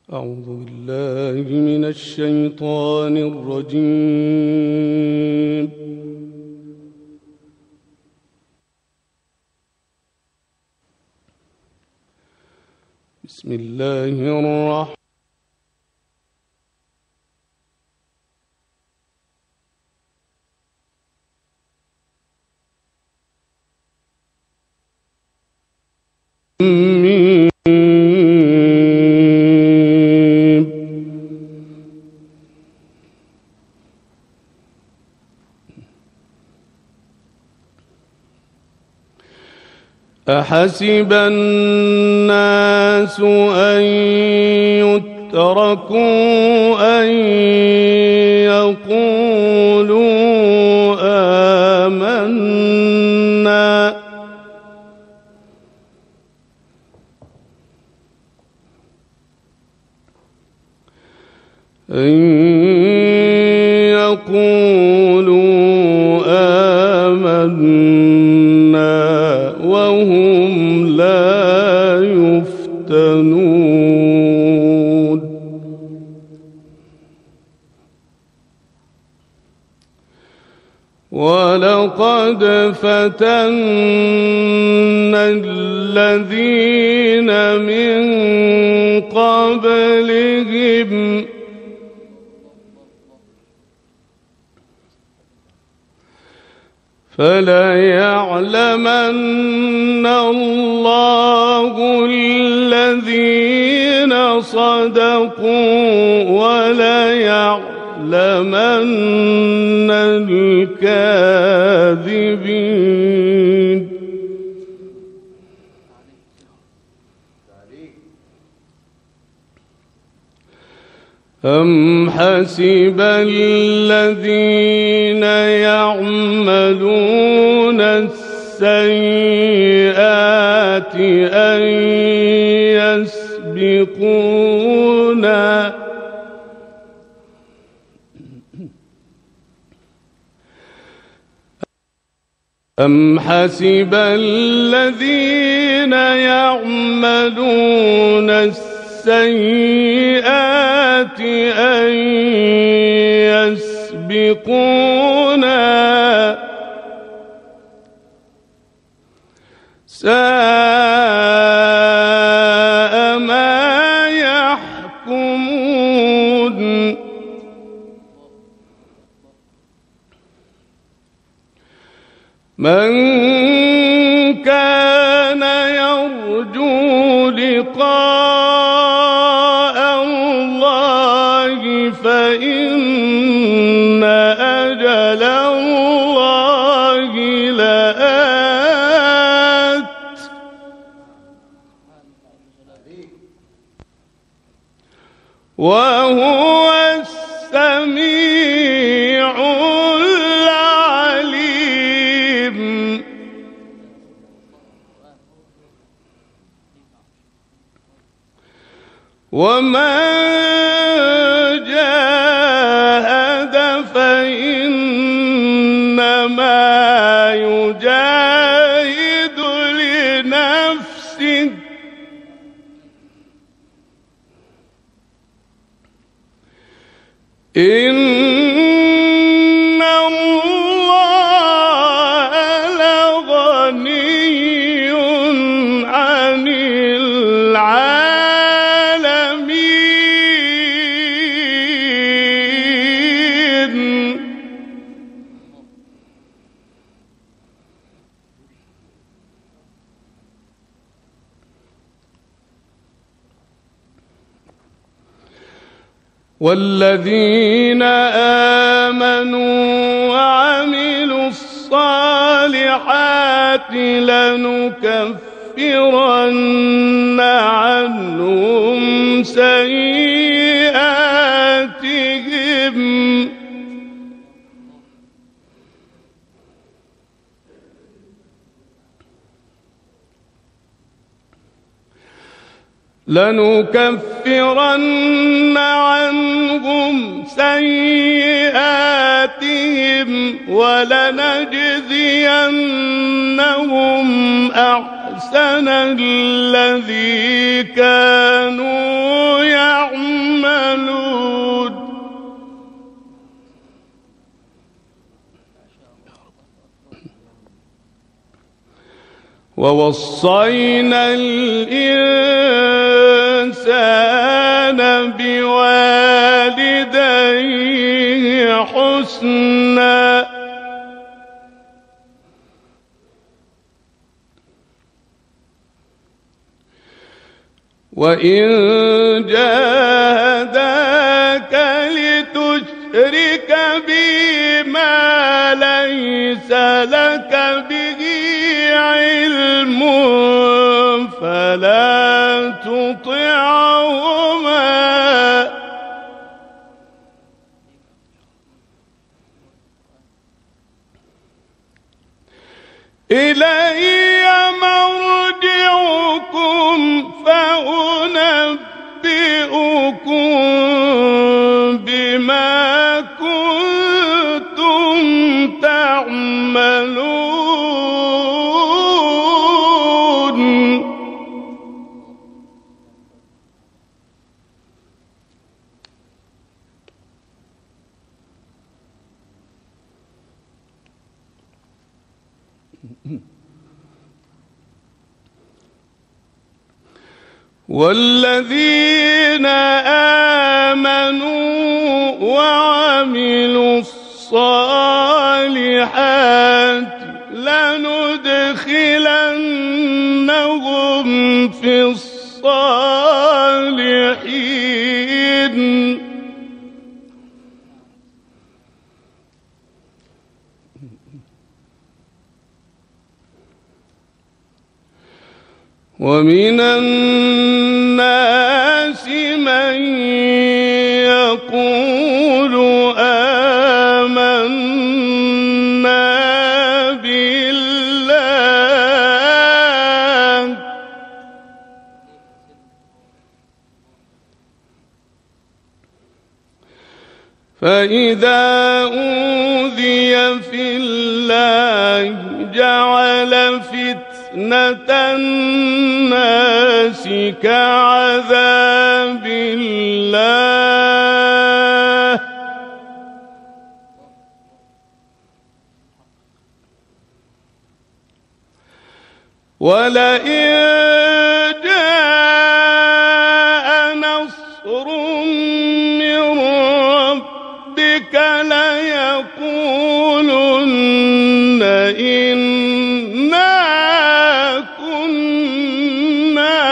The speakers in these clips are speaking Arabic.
أعوذ بالله من الشيطان الرجيم. بسم الله الرحمن الرحيم. أحسب الناس أن يتركوا أن يقولوا آمنا وهم لا يفتنون. ولقد فتنا الذين من قبلهم فليعلمن الله الذين صدقوا وليعلمن الكاذبين. أم حسب الذين يعملون السيئات أن يسبقونا أم حسب الذين يعملون السيئات أن يسبقونا ساء ما يحكمون. من كان يرجو لقاء الله فإن أجل الله لآت وهو السميع العليم. ومن جاهد فإنما يجاهد لنفسه إن الله لغني عن العالمين. والذين آمنوا وعملوا الصالحات لنكفرن عنهم سيئاتهم ولنجزينهم أحسن الذي كانوا يعملون. ووصينا الإنسان بوالديه حسنا وإن جاهداك لتشرك بي ما ليس لك به علم فلا تطعهما إلي مرجعكم فأنبئكم بما كنتم تعملون. والذين آمنوا وعملوا الصالحات لندخلنهم في الصالحين ومن الناس من يقول آمنا بالله فإذا أوذي في الله جعل فتنة الناس كعذاب الله ولئن جاء نصر من ربك ليقولن إنا كنا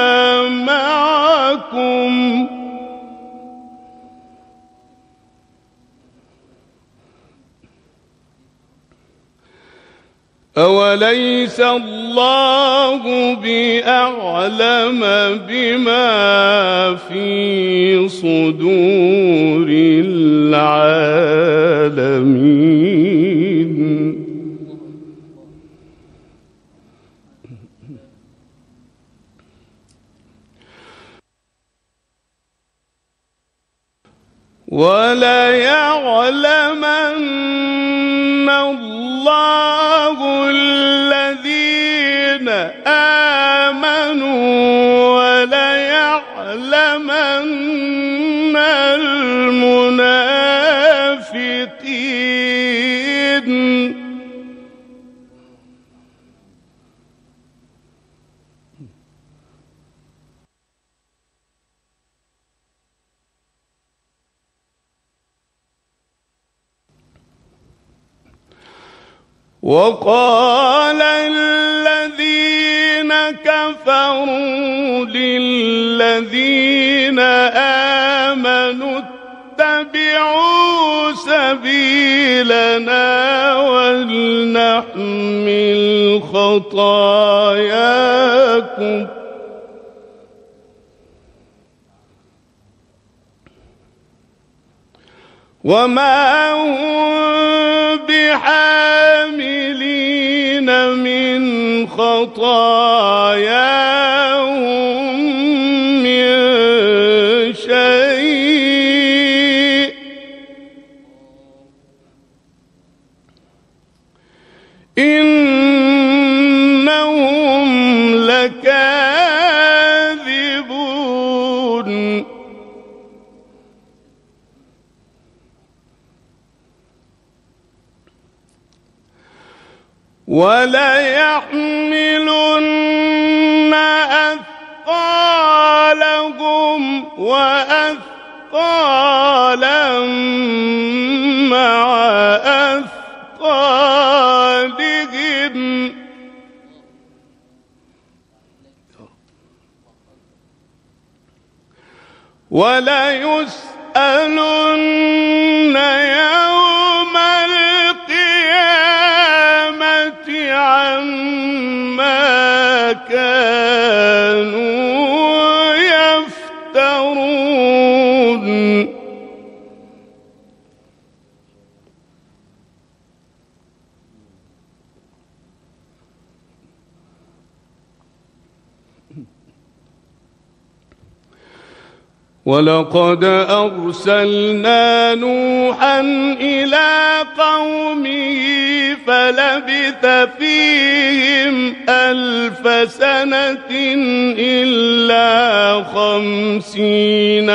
معكم أوليس الله بأعلم بما في صدور العالمين. وليعلمن الله الذين آمنوا وليعلمن المنافقين. وقال الذين كفروا للذين آمنوا اتبعوا سبيلنا ولنحمل خطاياكم وما هم بحاملين من خطاياهم من شيء إنهم لكاذبون. وليحملن أثقالهم وأثقالا مع أثقالهم وليسألن يوم القيامة عما كانوا يفترون. ولقد أرسلنا نوحا إلى قومه فلبث فيهم 1000 سنة إلا 50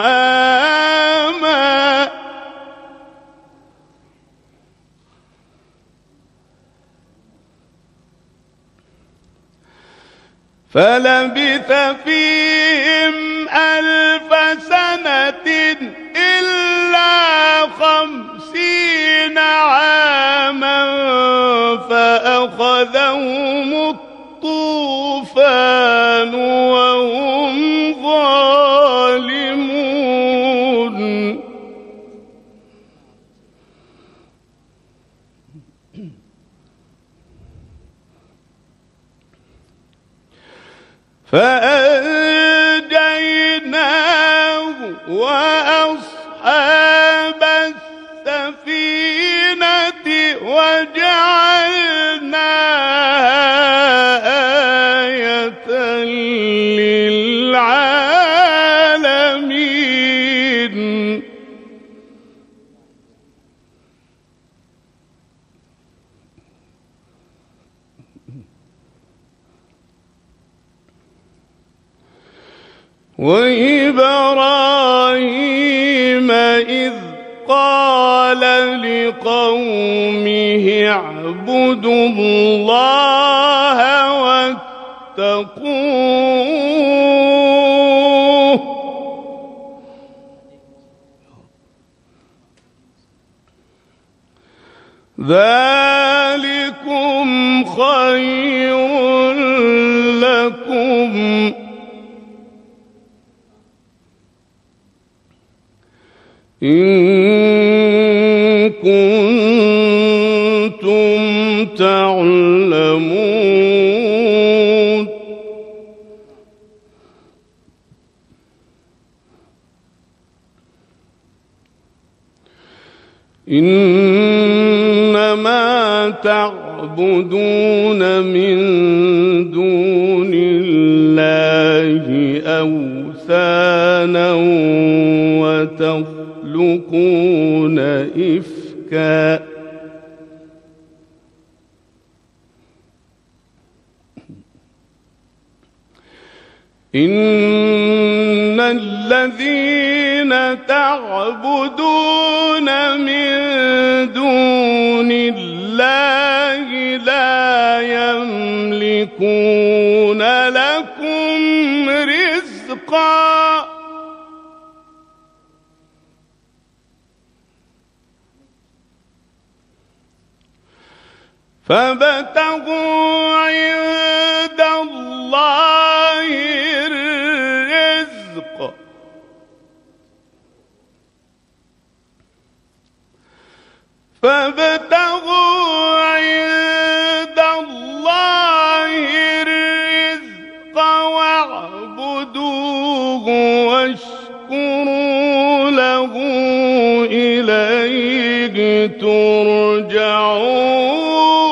عاما فلبث فيهم 1000 سنة إلا 50 عاما فأخذهم الطوفان وهم ظالمون. فأنجيناه وأصحاب السفينة وجعلناها آية للعالمين. وإبراهيم إذ قال لقومه اعبدوا الله واتقوه ذلكم خير لكم إن كنتم تعلمون. إنما تعبدون من دون الله أوثانا وتخلقون إفكا إن الذين تعبدون من دون الله لا يملكون لكم رزقا فابتغوا عند الله الرزق فابتغوا عند الله الرزق واعبدوه واشكروا له إليه ترجعون.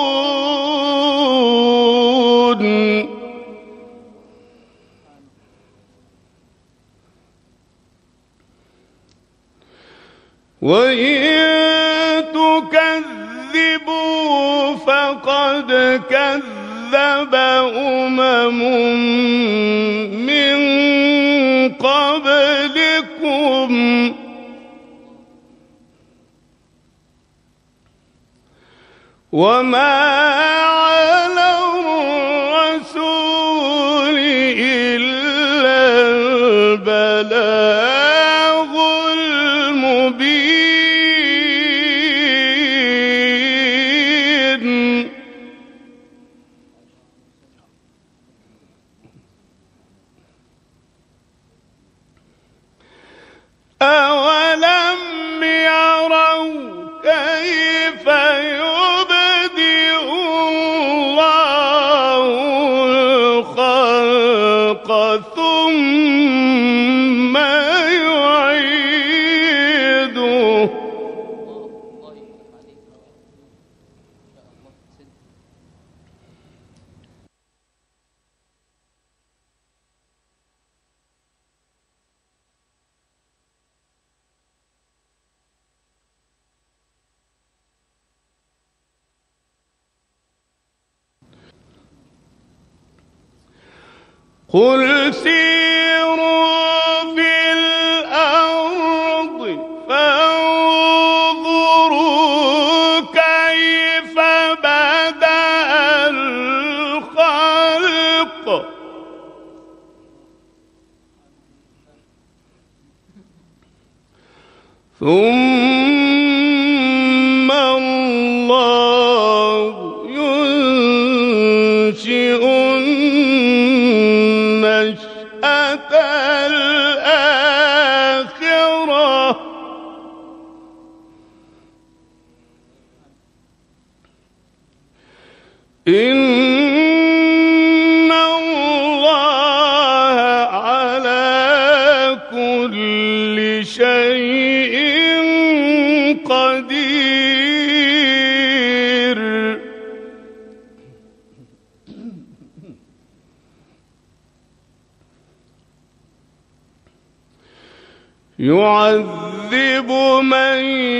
وإن تكذبوا فقد كذب من قبلكم وما البلاغ المبين أولم يروا كيف يبدئ الله الخلق ثم يعيده قل سيروا في الأرض فانظروا كيف بدأ الخلق ثم الله ينشئ النشأة الآخرة إن الله على كل شيء قدير يعذب من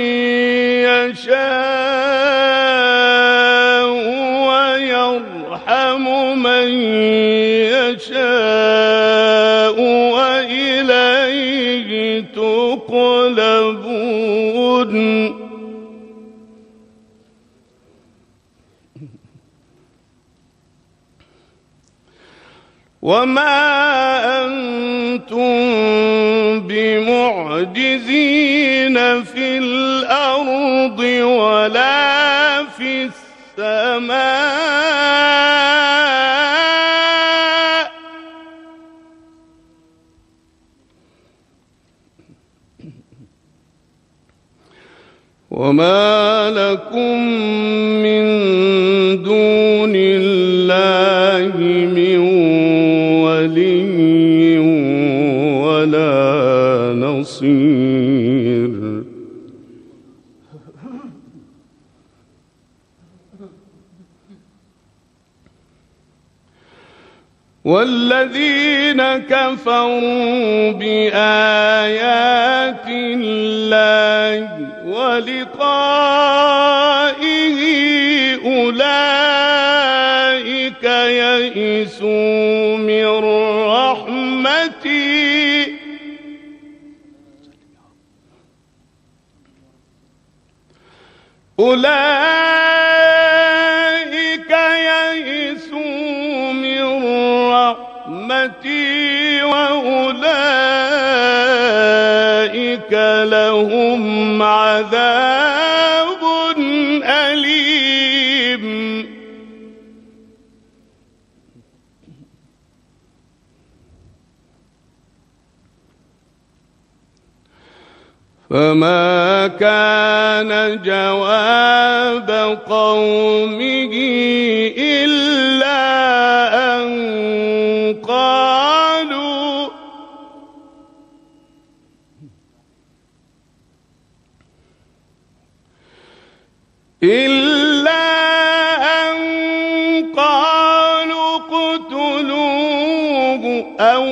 يشاء ويرحم من يشاء وإليه تقلبون وما أنتم بمعجزين في الأرض ولا في السماء وما لكم من دون الله من ولي ولا نصير والذين كفروا بآيات الله ولقائه أولئك يئسوا من رحمتي أولئك يئسوا من رحمتي وأولئك لهم عذاب أليم فما كان جواب قومه إلا أن قالوا اقتلوه أو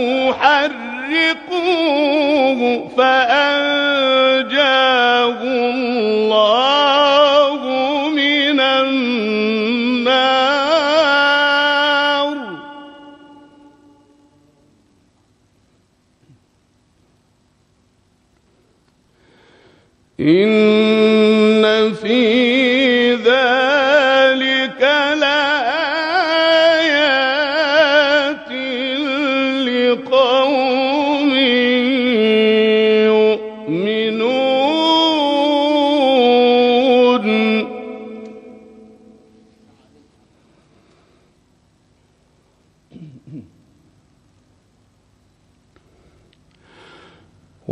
حرقوه فأنجاه الله من النار إن في ذلك لآيات لقوم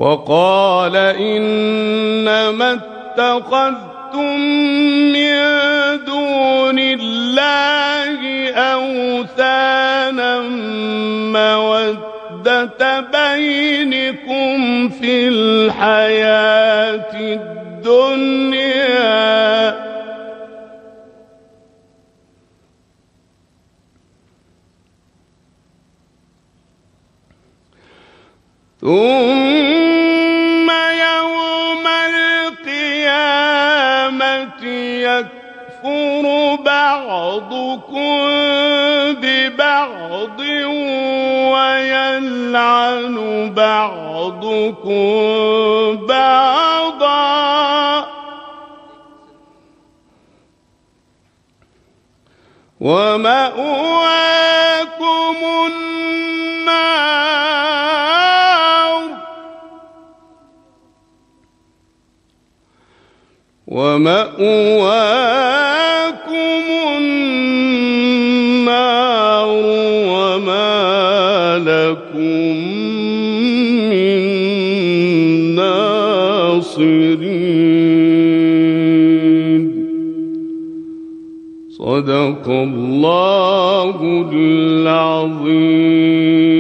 وقال إنما اتخذتم من دون الله أوثانا مودة بينكم في الحياة الدنيا ثم يوم القيامة يكفر بعضكم ببعض ويلعن بعضكم بعضا ومأواكم النار وما لكم من ناصرين. صدق الله العظيم.